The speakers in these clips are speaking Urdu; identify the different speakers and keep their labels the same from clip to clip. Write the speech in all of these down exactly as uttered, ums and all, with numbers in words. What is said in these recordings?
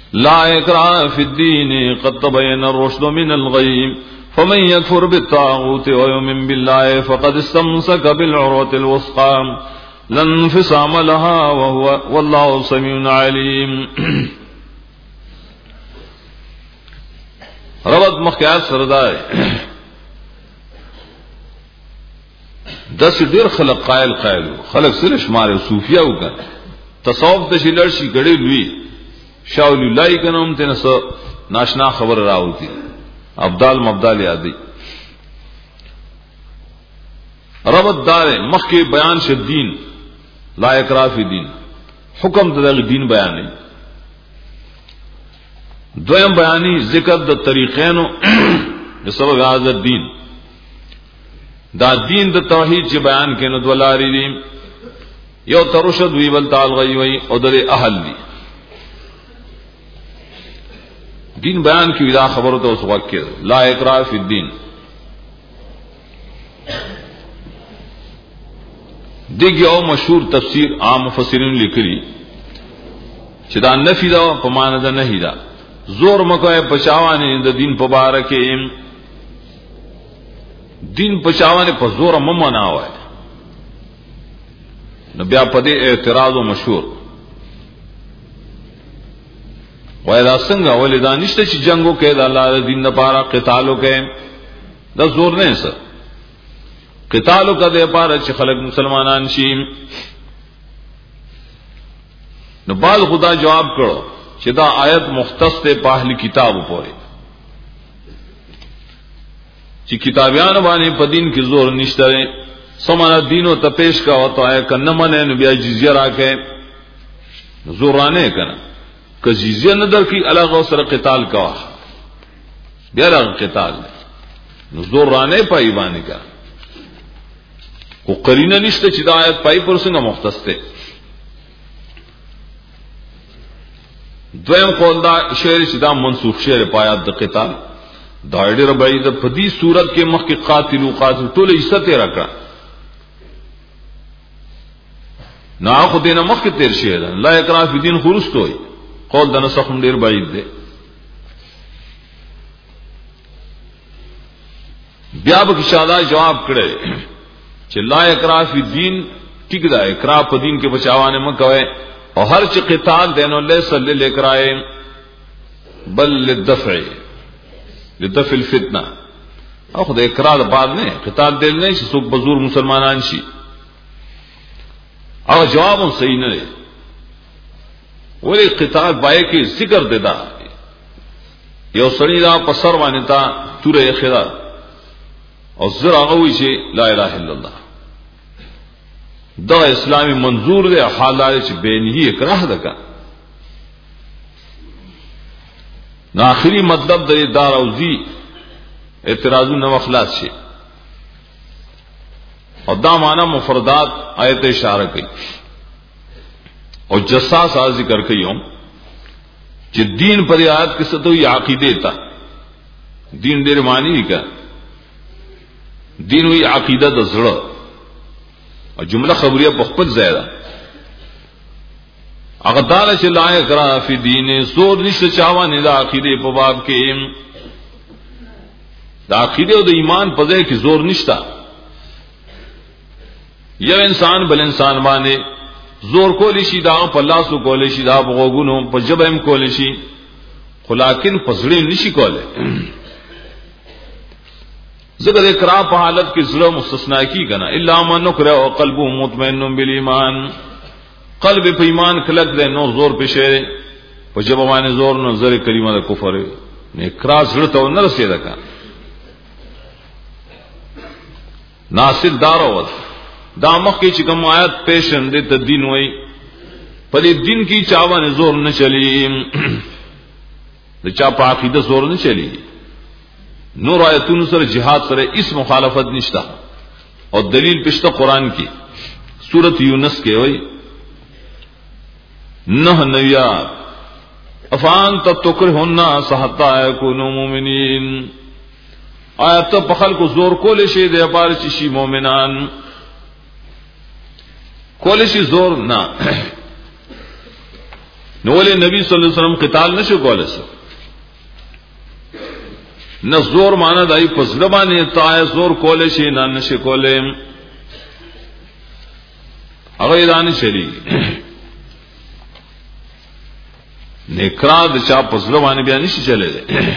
Speaker 1: لا इकराह फी الदीन قد तबय्यन الرشد من الغي فمن يكفر بالطاغوت ويؤمن بالله فقد استمسك بالعروة الوثقى لا انفصام لها وهو والله سميع عليم. ربط مخیات سردار دس ډیر خلق قائل قائل خلق سره شمار صوفیه وکړه تصوف د شلر شي غړي لوی شاول الله کنوم تنس ناشنا خبر راوتی ابدال مبدال یادی ربط دار مخ کے بیان سے دین لا اکراه فی دین حکم د دین بیان نہیں دویم بیانی ذکر د طریقینو سبب هذا الدین دا دین د توحید چې بیان کینو دولاری دی یو ترشد وی بل تعال غي وی او د اهل دی دین بیان کی ودا خبر تو اس وقت کے لا اکراه فی الدین دیگه او مشهور تفسیر عام مفسرین لیکلی چې دا نفی دا په معنا ده نه دا زور مکوې پچاوانه د دین په باره کې دین پچاوانه په زور ممنه وای نو بیا په دې اعتراض او مشهور وای دا څنګه ولې دا نشته چې جنگو کې د الله دین لپاره قتالو کې دا زور نه سر قتالو کا دے پاره چې خلق مسلمانان شي نو بعد خدا جواب کړو چې دا آیت مختص ته په اهل کتابو پورې چې کتابیان باندې په دین کې زور نشته سمانا دینو ته پیش کا وته ہے کنه منه نو بیا جزیه راکې زورانه کنه که جزیه نه درکې الګ سره قتال کا بیا را قتال نو زورانه پای باندې کا کو قرینه نشته چې دا آیت پای پر څنګه مختص ده دویم قول دا شعر چې دا منسوخ شعر پایات د قتال دا ډېر بعید په دې صورت کې مخ کې قاتل او قاتل ټول عزت راکړه نه خو دینه مخ کې تیر شي دا لا اکراه فی دین خرست وي قول دا نسخ ډېر بعید ده بیا به شاده جواب کړي چې لا اکراه فی دین ٹھیک دا اکراه په دین کې بچاوانه مکوي او هر چې قتال دینو له صلی الاکراه بل للدفع لدفع الفتنه او خدای اکراه بعد نه قتال دل نه چې څوک بزور مسلمانان شي او جواب صحیح نه دی ولې قتال پای کې ذکر دیدا یو سړی دا په سر باندې تا توره خدا او زرا غوي چې لا اله الا الله دا اسلامي منظور دی حالات چې بینه اکراه دکا نو اخري مطلب د دار اوزی اعتراضونه مخلاص شي او دا معنا مفردات آیت اشاره کوي او جساس ذکر کوي چې دین پر آیات کې څه ته عقیده تا دین ډېر معنی کا دین وی عقیده د زړه او جمله خبریه په خپل ځای ده هغه داله چې لا اکراه فی دین زور نشته چاوانه د عقیده په باب کې د عقیده او د ایمان په ځای کې زور نشته یو انسان بل انسان باندې زور کولی شي دا په لاسو کولی شي دا په غوګونو په جبهم کولی شي خو لکن پزړې نشي کوله ذکر اقرار په حالت کې زړه مستثنا کی کنا الا من نکره او قلبه مطمئن بالایمان قلب په ایمان کلک ده نو زور پشه په جبه باندې زور نو زر کلمه د کفر نه اقرار زړه ته نه رسیدا کا ناصر دارو دا مخ کې چې کوم آیات پیشن دي ته دین وای په دې دین کې چاوانه زور نه چلی د چا په عقیده زور نه چلی نور آیتونو سره جهاد سره اس مخالفت نشتا اور دلیل پشتا قرآن کی سورت یونس کے وئی نہ نویات افان تب تکرہن حتی یکونوا مومنین آیت پخل کو زور کولشی دے پار چشی مومنان کولشی زور نہ نو ولې نبی صلی الله علیه وسلم قتال نشو کولای سو نه زور معنا دای په ځل باندې تا زور کولای شي نه نشي کولای هغه دانه شری نکرا د چا په ځل باندې بیا نشي چلے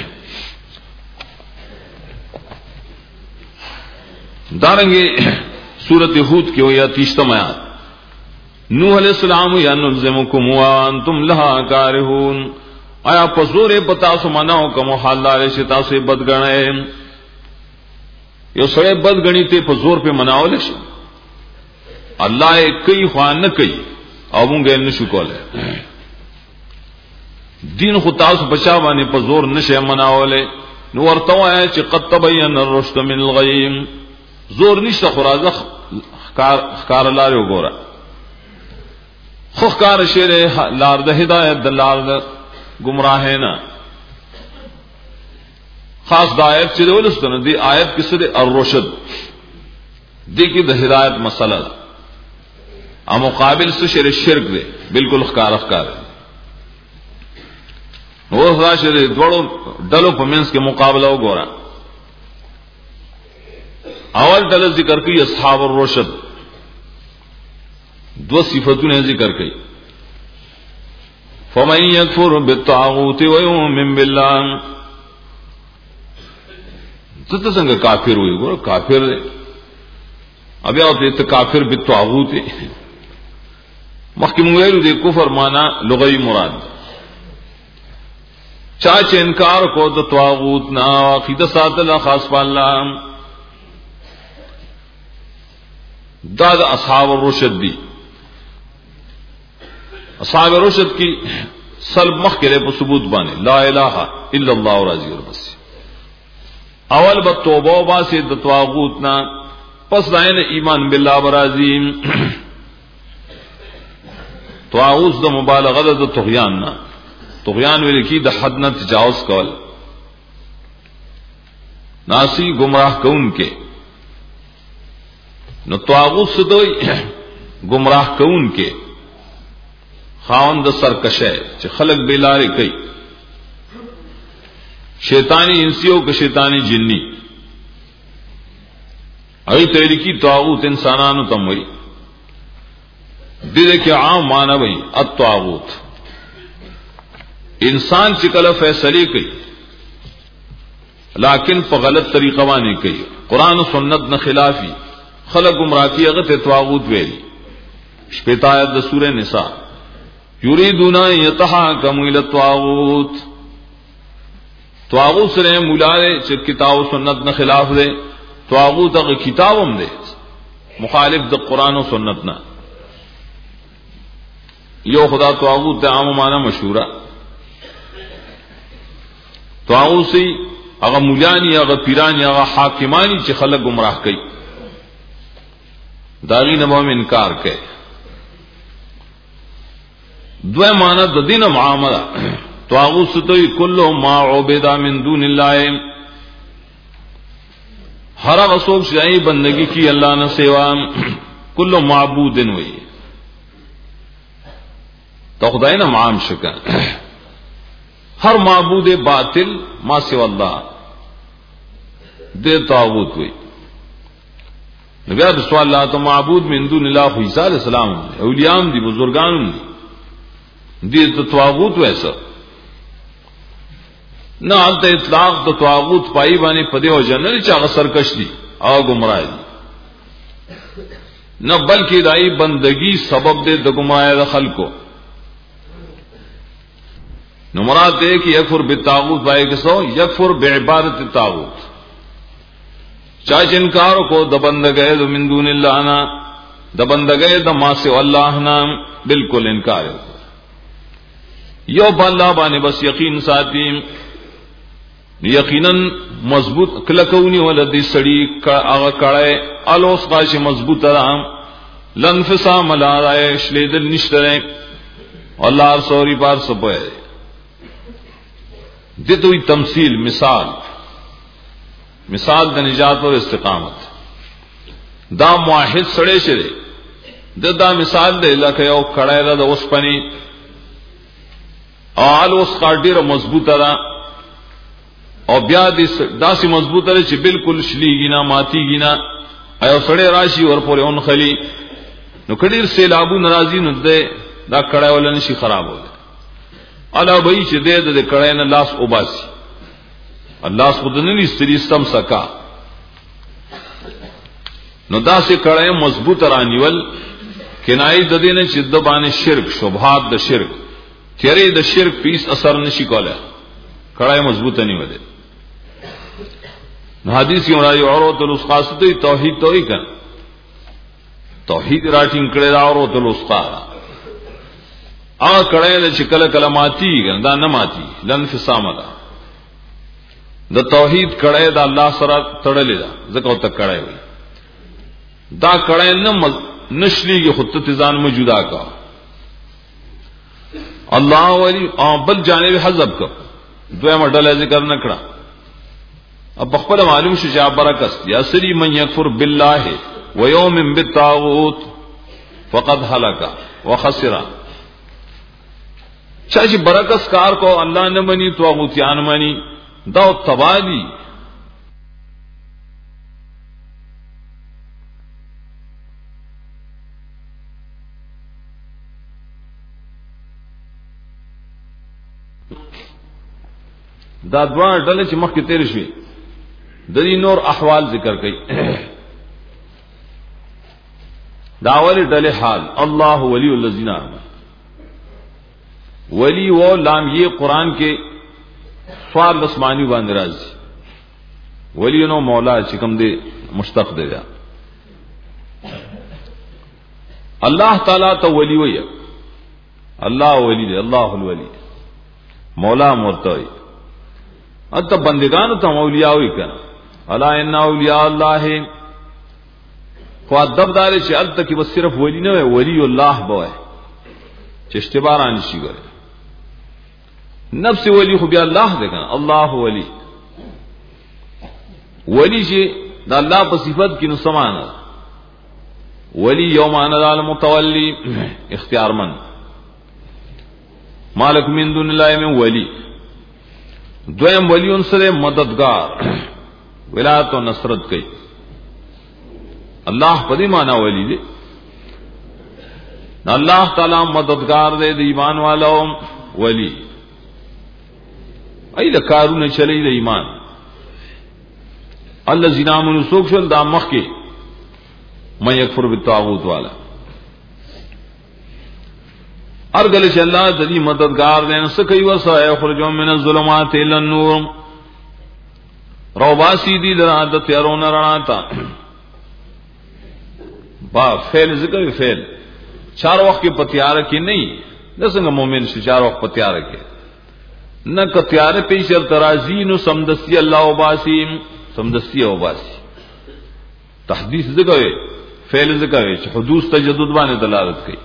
Speaker 1: دارنګه سورۃ ہود کې ویا تیشتم آیات نوح علیہ السلام یا نلزمکم وانتم لها کارهون آیا پزور پتا سو مناو کوم حال دار شتا سے بد گنے یو سړی بد غنی ته پزور په مناول شي الله یې کوي خوان نه کوي او مونږ یې نشو کوله دین خو تاسو بچا باندې پزور نشه مناوله نو ورته وای چې قد تبین الرشد من الغی زور نشته خرازه کار کار لاره وګوره خو کار شیره لار د هدایت د لار د گمراہ ہے نا خاص دا آیت چې ولستنه دی آیت کې سره الرشد دی کې د هدایت مسله ا مقابل سره شر شرک دی بالکل ښکار ښکار نو راشه دی دوړو ډلو په منځ کې مقابله وګوره اول ډله ذکر کوي اصحاب الرشد دو صفاتونه ذکر کوي فمن يكفر بالطاغوت ويؤمن بالله ته څنګه کافر وي ګور کافر ابي او ته کافر بالطاغوت مخکې موږ ویلو د کفر معنا لغوي مراد چا چې انکار کو د طاغوت نه عقیده ساتل خاص په الله دا د اصحاب الرشد دي اصحاب رشد کی سلب مخ کرے په ثبوت باندې لا الہ الا الله راضی اور بس اول به توبه واسه د طاغوت نا پس داین ایمان بالله برازی طاغوت د مبالغه د طغیان نا طغیان ویل کی د حد نه تجاوز کول ناسی گمراہ کون کے نو طاغوت سدوی گمراہ کون کے خاوند سرکشه چې خلق بیلاری کوي شیطانی انسیو که شیطانی جنی ای تحریکی طاغوت انسانانو تم وی دې کې عام معنی وی الطاغوت انسان چې کله فیصله کوي لیکن په غلط طریقه باندې کوي قران او سنت نه خلافی خلق گمراه کی هغه ته طاغوت ویل شپږ آیت د سوره نساء یریدون یتحاکموا الی الطاغوت طاغوت سره مولاله چې کتاب او سنت نه خلاف دی طاغوت هغه کتابم دی مخالف د قران او سنت نه یو خدا طاغوت د عام معنی مشهوره طاغوت سی هغه مولانی هغه پیرانی هغه حاکمانی چې خلک گمراه کوي داغي نه مو انکار کوي دوه معنی د دینه معامله طاغوت ستوي کله ما عبد من دون الله هر هغه څوک چې بندگی کی الله نه سوا کله معبود وي تو خدای نه معام شکا ہر معبود باطل ما سوا اللہ دے طاغوت وي نبی رسول اللہ تو معبود من دون اللہ عیسی علیہ السلام اولیاء دی بزرگان دی تو طاغوت ویسا نہ انت اطلاق تو طاغوت پائی بانی پدے ہو جنل چاغ سرکش دی او گمراہ دی نہ بلکہ دائی بندگی سبب دے د گمراہ د خلقو نو مراد ہے کہ یکفر بالطاغوت بھائی کے سو یکفر بعبادت الطاغوت چاہے انکار کو د بندگے د من دون اللہ نا د بندگے د ما سے اللہ نا بالکل انکار یو بالله باندې بس یقین ساتیم یقینا مضبوط کلکونی ولدی سړی کا هغه کړه الوس قاش مضبوط رام لنفسام لا رایش لیدل نشته الله سوري بار سپه دتوی تمثيل مثال مثال د نجات او استقامت دا موحد سړی شه د دا مثال د لکه یو کړه د اوس پنی آل اوس ډیره مضبوطه ده او بیا دې داسې مضبوطه ده چې بالکل شلیږي نه ماتيږي نه ایو سړی راشي ور پورې اون خلی نو کډیر سیلابو ناراضی نه ده دا کړه ولن شي خراب وله الا به چې دې د کړه نه لاس وباسي الله سبحانه استری سم سکا نو دا سه کړه مضبوط رانیول کنای د دې نه چې د باندې شرک شبهات د شرک چیرې د شرک پیس اثر نشي کوله کړه مضبوط نه وله نو حدیث یې راځي اورو الاسقاسته توحید توحید کړه توحید راټینګ کړه دا اورو الاسقا ا کړه چې کله کله ماتي دا نه ماتي لن فسامه د توحید کړه دا الله سره تړلې ده ځکه ته کړه وي دا کړه نه نشلیږي خود ته ځان موجوده کا الله ولی او بل جانب حذف کو دویمه ډله ذکر نکړه اب خپل معلوم شو چې برکت یا سری من یکفر بالله و یوم بالطاغوت فقد هلك وخسر چا چې برکت کار کو الله نه مني طاغوتیان مني دا تبالی دا دوه ډلې چې مخکې تیر شوي د دې نور احوال ذکر کړي دا اولی ډلې حال الله ولی الذین آمنوا ولی و لام یہ قرآن کے سوال لسمانی باندې راځي ولی نو مولا چې کوم دې مشتق دی الله تعالی ته ولی وي الله ولی دی الله الولی مولا مرتوی اته بندگانو ته اولیاء وي کنه الا ان اولیاء الله خو ادب دار چې الته کې بس صرف ولی نه وي ولی الله به چې اشتباران شي ګره نفس ولی خو بیا الله دی کنه الله ولی ولی چې د الله په صفت کې نو سمانه ولی یوم ان المتولی اختیار من مالک من دون الله من ولی دویم ولیون سره مددگار ولایت و نصرت کوي الله په دې معنا ولی دی الله تعالی مددگار دی د ایمان والو ولی ای د کارونه چلی د ایمان الذین آمنوا سوکشل دا مخ کې مې یکفر بالطاغوت والا ارغل چې الله د دې مددگار دی نو سکه وسه یخرجون من الظلمات الى النور روباسی دی لرادت يرون رڼا تا با فعل ذکر فعل چار وخت کې پتیار کې نه د څنګه مؤمن چې چار وخت پتیار کې نہ کتیار پیشر ترازی نو سمدستی اللہ وباسیم سمدستی وباسی تحدیث ذکر فعل ذکر چې حدوث تجدد باندې دلالت کوي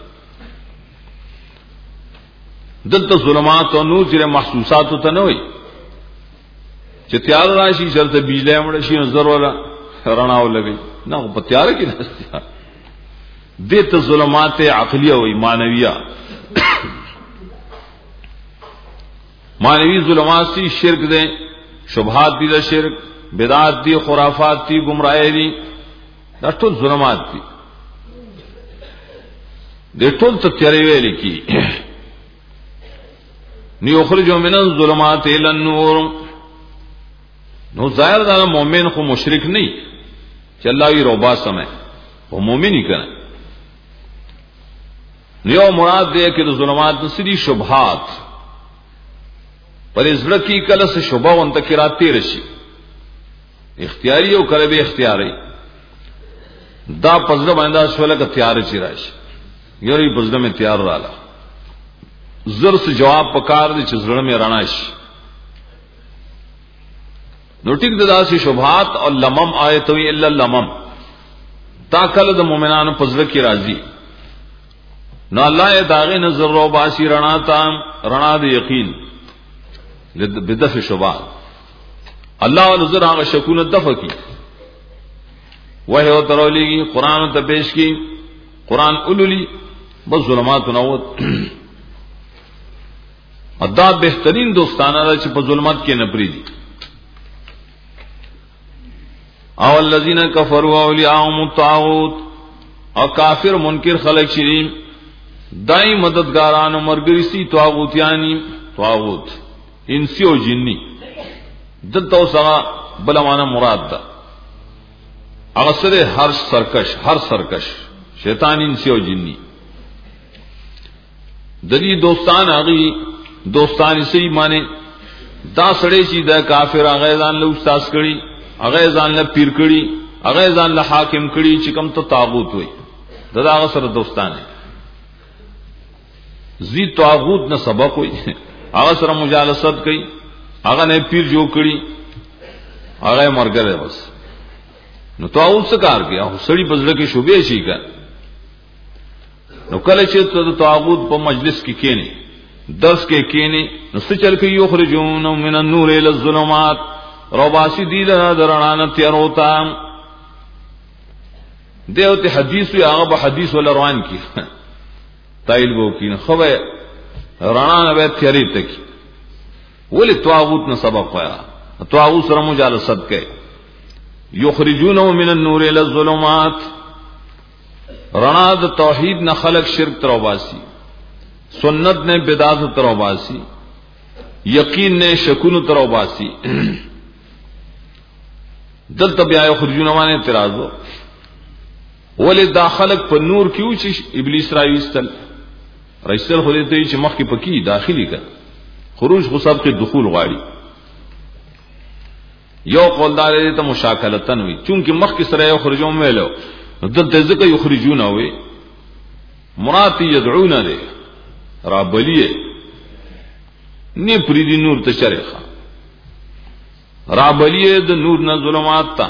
Speaker 1: دلته ظلمات او نور چې محسوسات ته نه وي چې تیار راشي شرط بیجله مړ شي نظر ولا رڼا ولګي نه په تیار کې نه دته ظلمات عقلیه او ایمانویه مانوی ظلمات سی شرک دے شبہات دی دا شرک بدعات دی خرافات دی گمراہی دی دا ټول ظلمات دی دے ټول تتیاری ویلی کی نیخرجو من الظلمات الى النور نو ظاہر دا مومن خو مشرک نہیں چې الله وی روبا سمے وہ مومن ہی کنا نیو مراد دے کہ ظلمات نسری شبہات پر ازړه کې کله څه شوبه وانت کې راته رشي اختیاري او کله به اختیاري دا پزړه باندې شوله کې تیار چي راشي یوري پزړه مې تیار رااله زر سے جواب پکار دي چې زړه مې رڼا شي نو ټیک د داسې شوبات او لمم آیت وی الا لمم تا کله د مؤمنانو پزړه کې راځي نو الله یې داغه نظر رو باسي رڼا تا رڼا د یقین بدفع شبات اللہ والذر آغا شکون دفع کی وحی و ترولی کی قرآن تپیش کی قرآن اولولی بس ظلمات نوت ادا بهترین دوستانه ده چې په ظلمت کې نه پریدي. او الذين كفروا اولیاءهم الطاغوت، او کافر منکر خلق شریم دای مددګاران او مرګري سي طاغوتیانی، طاغوت انسی او جنی. دلته اوسه بل معنا مراد ده هغه سره هر سرکش، هر سرکش شیطان انسی او جنی. د دې دوستان هغه دوستان سي معنی دا سړی چې دا کافر هغه ځان له استاد کړي، هغه ځان له پیر کړي، هغه ځان له حاکم کړي چې کوم ته طاغوت وي، دا هغه سره دوستان دي. زی طاغوت نه سبق وي، هغه سره مجالست کوي، هغه نه پیر جوړ کړي، هغه مرګره بس. نو طاغوت څه کار کوي؟ هغه سړی بزړه کې شوبې شي کا. نو کله چې ته طاغوت په مجلس کې کېنی، درس کې کېنی، نو څه چل کې یو خرجون من النور الى الظلمات، روباسی دی له درانه تیروتا. دیوته حدیث وی هغه به حدیث ول روان کی تایل بو کین خو به رانا به تیری تک ولی طاغوت نه سبق وایا. طاغوت سره مجالست کوي. یخرجونه من النور الى الظلمات، رڼا د توحید نه خلق شرک تروباسی، سنت نے بدعت تروباسی، یقین نے شکون تروباسی. دلته بیا یخرجونه باندې اعتراض وو، ولې داخلك په نور کیو چې ابلیس راويستل رئیسل خو دې ته چې مخ کې پکی داخلي کړ، خروج خو سب کې دخول غواړي. یو قولدار دې ته مشاکلتن وي، چونکه مخ کې سره یو خرجوم ویلو، دلته ځکه یخرجونه وي مراد یدعون دې را بلیه نه پریدي نور ته شریخه را بلیه د نور نه ظلمات تا.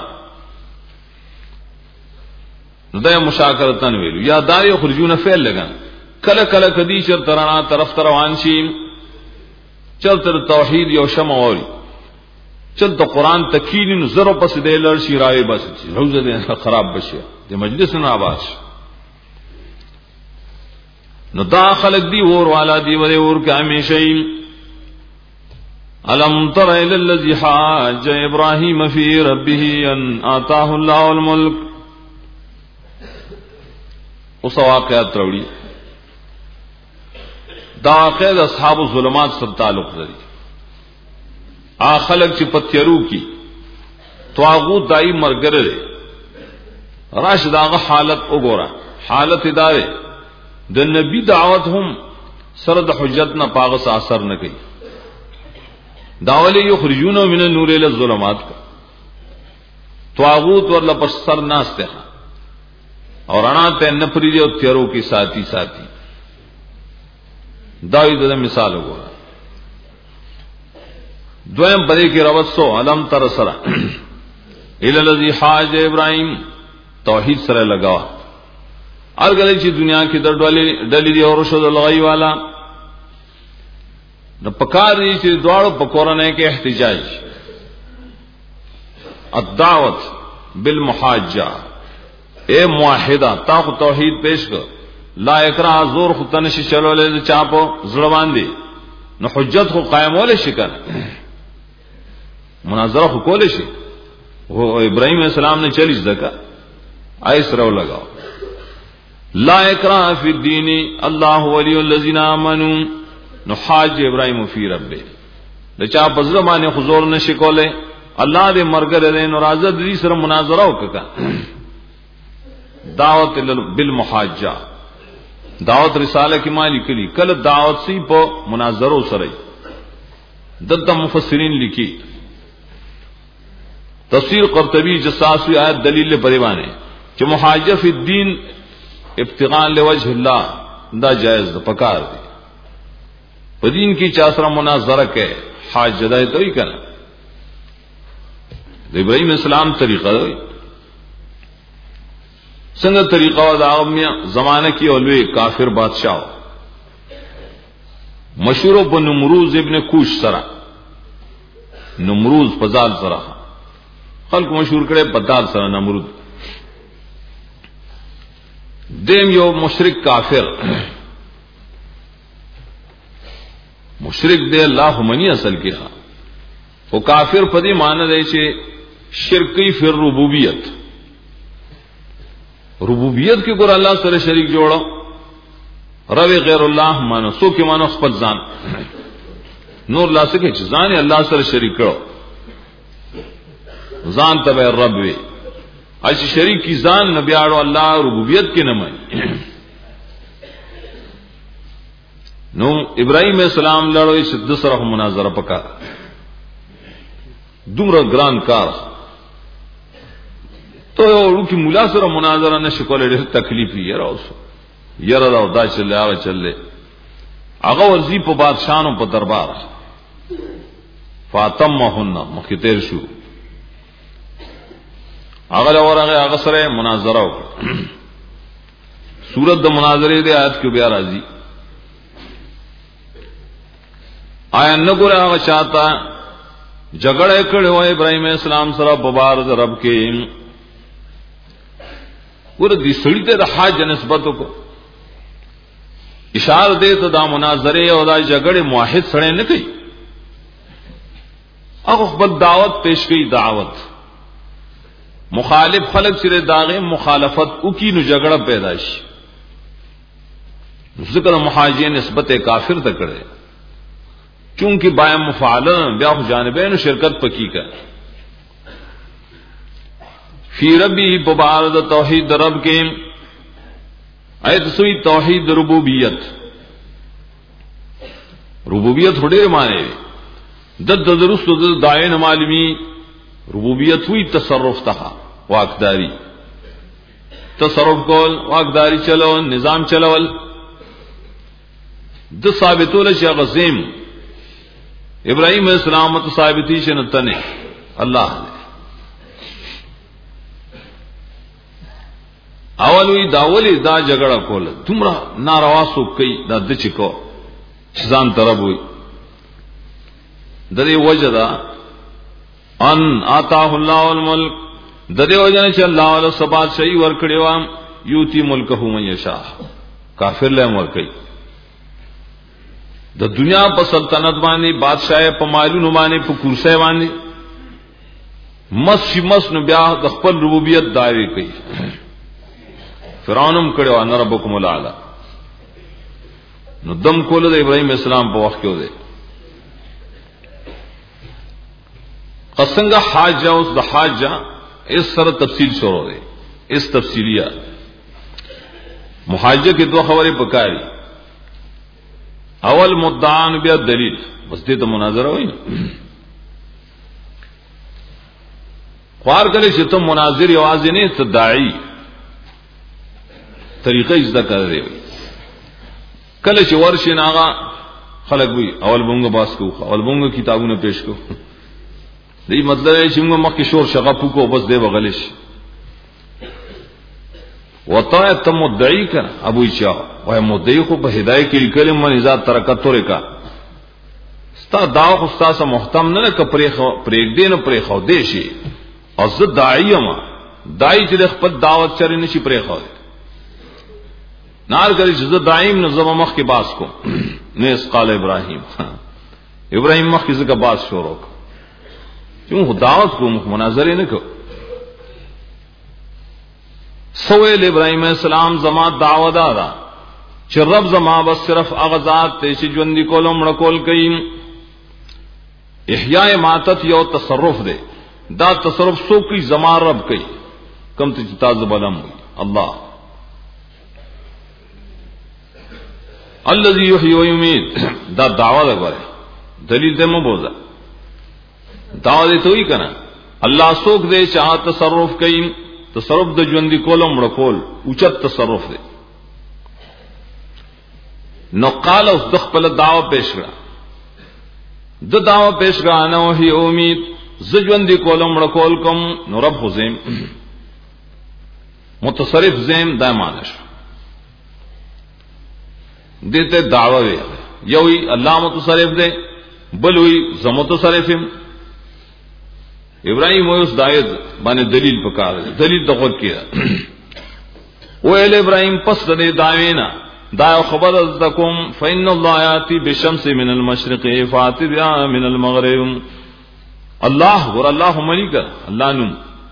Speaker 1: نو دا مشاکرتن ویلو یا دای یخرجونه فعل لګا کله کله کدی شر ترانا طرف روان شي، چل تر توحید یو شمول، چل ته قران تکین نو زرو پس دې لړ شي راوي بس روزه دې خراب بشي د مجلس نه आवाज. نو دا خلق دی اور والا دی وره اور کې همیشه. الم تر الى الذي حاج ابراهيم في ربه ان آتاه الله الملك. اوس واقعات وروړي دا واقعات اصحاب الظلمات سره تعلق لري. ا خلق چې پتیرو کی طاغوت دای مرګره راشد هغه حالت وګوره، حالت ادارې د نبی دعوت هم سره د حجت نه پاغه اثر نه کوي. داولی یخرجون من النور الى الظلمات، طاغوت ورله پر سر ناشته اور انا ته نه پریږي او تیرو کی ساتي ساتي. دا یو د مثال وګوره. دویم بری کی روت سو علم تر سره الى الذي حاج ابراهيم، توحید سره لگاوا. ارګلې چې دنیا کې د ډولې ډلې دی او رشد لغوي والا نو پکار دي چې دواړو پکورنه کې احتجاج. الدعوت بالمحاجه، اے موحدہ تا خو توحید پیش کر، لا اکراه زور خو تنشي چلولې چاپو زړه باندې، نو حجت خو قائمول شي کنه، مناظره خو کول شي. او ابراهيم عليه السلام نے چالیس دکا ایس رو لگاو. لا اکراه فی الدین اللہ ولی الذین آمنوا، نو حاج ابراہیم فی ربه دچا بزر باندې حضور نشي کوله، الله دې مرګره دې نو راځه دې سره مناظره وکړه. دعوت بالمحاجه، دعوت رساله کې مالی کلی کله دعوت سی په مناظرو سره. دلته مفسرین لیکي تفسیر قرطبی جساسوی آیت دلیل پرې باندې چې محاجه فی الدین ابتغاء لوجه الله دا جائز ده، پکار دی. په دین کې چا سره مناظره کې حاج ده ته وی کنه. د ابراهیم اسلام طریقه ده څنګه طریقه دا امیا زمانہ کې اولوی کافر بادشاہ مشهور په نمروز ابن کوش سره، نمروز فزال سره خلق مشهور کړي پتال سره نمرود. دیم یو مشرک کافر مشرک دے اللہ منی اصل کیا وہ کافر پدی معنی دے چھے شرکی فی ربوبیت ربوبیت کی گر اللہ سر شریک جوڑا رب غیر اللہ مانو سو کی مانو خپل ځان نور لا سکے چې ځان اللہ سر شریک کرو ځان تبع رب وی اچھی شریک کی ځان نبیاړو اللہ ربوبیت کی نمائی نو ابراہیم علیہ السلام لڑوئی سد سره مناظره پکا دومره ګران کار تو یو کی مولا سره مناظره نشکول ډېر تکلیف یې راوس یره دا دا چلے هغه چلے هغه ورزی په بادشاہانو په دربار فاطمهن مخکې تیر شو هغه لورغه هغه سره مناظره وکړه سورۃ د مناظره دې آیت کې بیا راځي آیا نګورا هغه چاته جګړه کړي و ابراهيم عليه السلام سره په بار د رب کې ور دي سړی ته د حاج نسبت کو اشاره دې ته دا مناظره او دا جګړه موحد سره نه کوي هغه خپل دعوت پیش کوي دعوت مخالف خلق سره داغه مخالفت او کی نو جګړه پیدا شي ذکر محاجین نسبت کافر ته کړي چونکہ بایا مفعلن بیا جانبین شرکت پکی کا فی ربی ببارد توحید رب کے ایت سوئی توحید ربوبیت ربوبیت ہوڑے مانے دد درست دد دائن معلومی ربوبیت ہوئی تصرف تھا واقداری تصرف کول واقداری چلو نظام چلول د ثابتول شی غزیم ابراہیم علیہ السلام تو ثابتی شنتنے اللہ نے اولوی داولی دا جگڑا کول تمرا ناروا سو کئی دا دچکو شزان طرف ہوئی ددی وجدا ان آتاہ اللہ الملک ددی وجنا چ اللہ علیہ سبات شئی ور کڑیوام یوتی ملکہ من یشاء کافر لے مر کئی د دنیا په سلطنت باندې بادشاہ په مالونو باندې په کرسي باندې مس مس نو بیا د خپل ربوبیت دعوی کوي فرعونم کړو ان ربکم الاعلى نو دم کول د ابراهيم اسلام په وخت کې و دي قسنګه حاجه اوس د حاجه اس سره تفصیل شروع دی اس تفصیلیه محاجه کې دوه خبرې پکاري اول مدعان بیا دلیل بس دې ته مناظره وای خوار کله چې ته مناظر یوازې نه تدعی طریقې زده کړې کله چې ورشي ناغه خلک وي اول بونګه باس کو اول بونګه کتابونه پیش کو دې مطلب چې موږ مخکې شور شغف کو بس دې بغلش وطاع تم مدعی کا ابو چا وای مدعی کو په هدايه کې کلم من ذات ترکت تورې کا ستا داو خو تاسو محتم نه کپرې خو پرېګ دین پرې خو دې شي او زه داعیما دای چې خپل دعوت چرې نشي پرې خو نار کړي چې زه دایم نه زما مخ کې باس کو نه اس قال ابراهيم ابراهيم مخ کې زګه باس شروع کیوں دعوت کو مناظره نه کو سویل ابراہیم علیہ السلام زما دعوت دادا چې رب زما بس صرف اغزاد ته چې ژوند کولو مړ کول کین احیاء ماتت یو تصرف دے دا تصرف سو کی زما رب کئی کم ته تاز بلم الله الذي يحيي ويميت دا دعوه ده غره دلیل دې مو بوزا دعوه دې توي کنه الله سوک دې چا تصرف کین تصرف د ژوند کولو مړ کول اوچت تصرف دی نو قال اوس د خپل دعوه پیش کړه د دعوه پیش کړه نو هی امید ز ژوند کولو مړ کول کوم نو رب حزم متصرف زم دایمانش دته دعوه وی یوی الله متصرف دی بل وی ز متصرفم ابراہیم اوس دایت باندې دلیل پکار دلیل دغه کړه او ال ابراہیم پس د داوینا دا خبر ازدکم فإن الله یاتی بالشمس من المشرق فات بها من المغرب. الله ور الله ملک الله نوم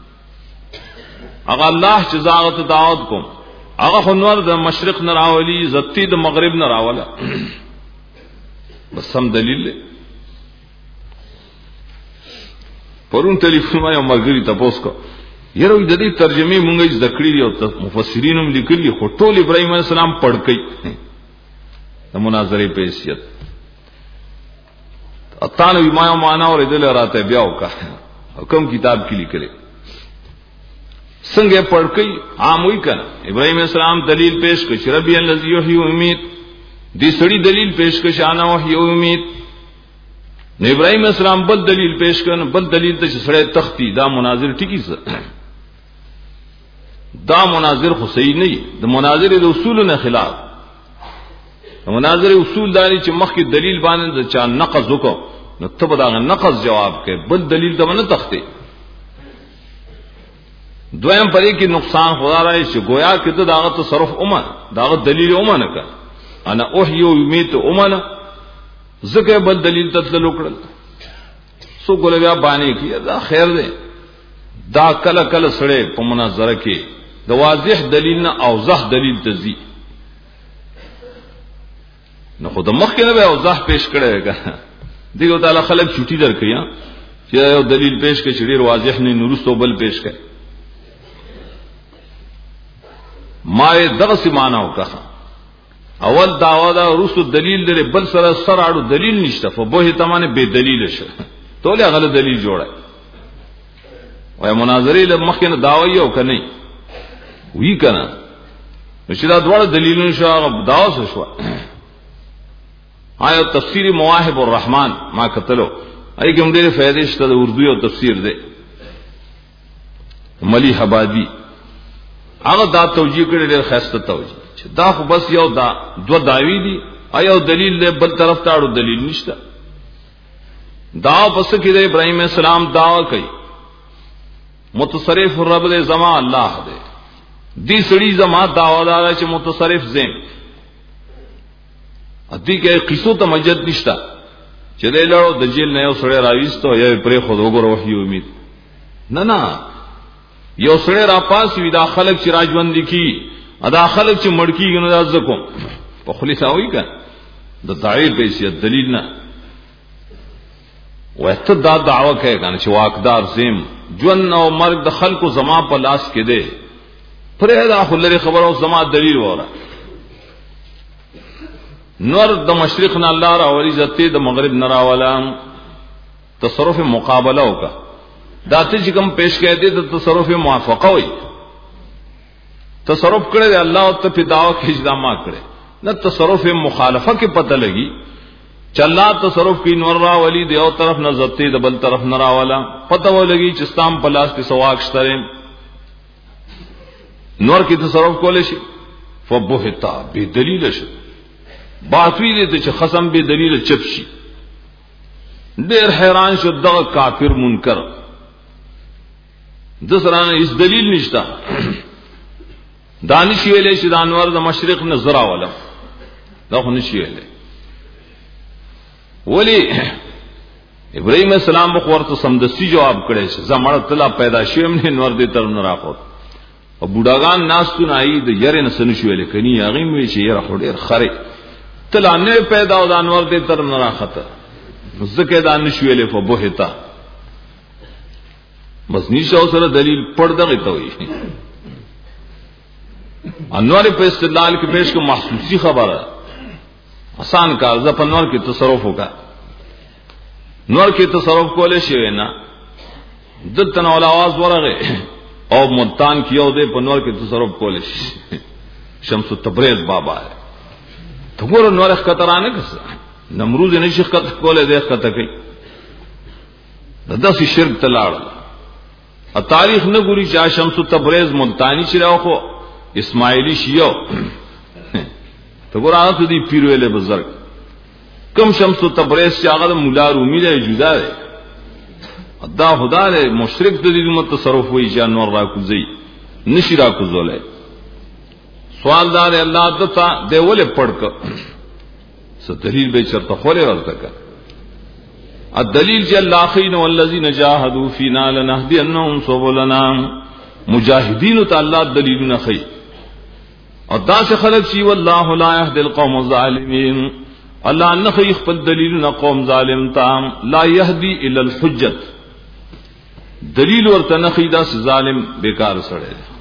Speaker 1: اغه الله چې زاغت دعوت کوم هغه خنور د مشرق نه راولي زتی د مغرب نه راولا بس سم دلیل پرون ټلیفون ما یو مرګري تاسو کو یره د دې ترجمه مونږه ذکرې او مفسرین هم لیکلي خو ټول ابراهيم عليه السلام پڑھ کړي د مناظره په حیثیت اتانه ما معنا اور دل راته بیا وکا حکم کتاب کې لیکلي څنګه پڑھ کړي عام وی کنه ابراهيم عليه السلام دلیل پیش کړي ربي الذي يحيي ويميت دې سړي دلیل پیش کړي شانه وحي او امید نو ابراهيم عليه السلام بل دلیل پیش کړي بل دلیل ته سړی تختی دا مناظر ټکی څه دا مناظر خو صحیح نه د مناظر د اصول نه خلاف مناظر اصول داري چې مخکې دلیل باندې د چا نقض وکړو نو ته به دا نقض جواب کې بل دلیل ته نه تخته دویم پرې کې نقصان خدا راځي چې گویا کې ته داغه تصرف اومه داغه دلیل اومه نه کړ انا اوحي ويميت اومه زکه بل دلیل تدل وکړل سو ګول بیا باندې کې دا خیر دی دا کله کله سره په مناظره کې د واضح دلیل نه اوضح دلیل تزي نو خود مخکې نه به اوضح پیش کړي وګا دیګو تعالی خلک چټي درکیا چې یو دلیل پیش کړي چې ډیر واضح نه نورستو بل پیش کړي ما دغه سمانه وکړه اول داوا دا رسو دلیل لري بل سره سراړو دلیل نشته په به تمانه به دلیل شه ټول غل دلیل جوړه وای مناظره له مخکې نه داوا یو کني وی کنه چې دا ډول دلیلونه شو داوا شو آیا تفسیر مواهب الرحمن ما کتلو ای کوم ډېر فائدې شته د اردو او تفسیر دی ملی حبادی هغه دا توجیه کړي ډېر خاصه توجیه چې دا خو بس یو دا دو داوی دي ایو دلیل له بل طرف ته اړو دلیل نشته دا پس کې د ابراهيم السلام داوا کوي متصرف رب دې زما الله دې دې سړي زما داوا دار چې متصرف زم ادي کې قصو ته مجد نشته چې دې لړو د جیل نه یو سړی راويستو یا پرې خود وګور وحي امید نه نه یو سړی را پاس وی دا خلک چې راجوند کی ادا خلک چې مړکی غنو راز کوم په خلی ساوي کا د تعیر په حیثیت دلیل نه وته دا دعوه کوي کنه چې واقدار زم جون او مرګ د خلکو زما په لاس کې دی پرې دا خلری خبر او زما دلیل وره نور د مشرق نه الله را ولی ذاته د مغرب نه راولا تصرف مقابله وکا داته چې کوم پیش کړي دي د تصرف موافقه وي تصرف کړي الله او ته په داوا کې اجرام کړي نه تصرف مخالفه کې پته لګي چلا تصرف کی نور را ولی دی او طرف نه ضبطی د بل طرف نه راوالا پته ولګي چې ستام پلاس کې سواک شتره نور کی تصرف کول شي فبهتا به دلیل شي باطوی دې چې خصم به دلیل چپ شي ډېر حیران شو دغه کافر منکر د سره هیڅ دلیل نشته دانش ویلې چې د انوار د مشرق نه زرا ولا دا خو نشي ویلې ولی ابراهيم السلام بخورته سمدستی جواب کړي چې زمړ تلا پیدا شوم نه نور دې تر نه راخوت او بوډاګان ناس تو نه ای د یره نه سن شو ویلې کني هغه مې چې یره خډیر خره تلا نه پیدا او د انور دې تر نه راخته زکه دا نشو ویلې په بوهتا بس نشو سره دلیل پړ دغه ته وي انوار په استدلال کې پیش کو محسوسی خبره آسان کار ز په نور کې تصرف وکا نور کې تصرف کولې شي نه دته نو आवाज ورغه او ملتان کیو دې په نور کې تصرف کولې شي شمس تبریز بابا ته ګور نور خطرانه کس نمروز نه شي خط کولې دې خطه کوي داسې شرک تلاړ ا تاریخ نه ګوري چې شمس تبریز ملتانی چې راخو اسماعیلی شیو ته ګور هغه دې پیر ویلې بزرګ کم شمس تبریز چې هغه مولا رومي له جدا ده ادا خدا له مشرک د دې مت تصرف وی چې انور را کوزي نشي را کوزولای سوال دار اللہ دتا دے ولے پڑھ کر س دلیل بے چرتا خورے ورتا کر الدلیل جل لاخین والذین جاہدوا فینا لنهدینهم سبلنا مجاہدین تا اللہ دلیل نخی اور دا سے خلق چی واللہ لا یهدی القوم الظالمین اللہ نخی خپل دلیل قوم ظالم تام لا یهدی الا الحجت دلیل ورته نخی دا ظالم بیکار سڑے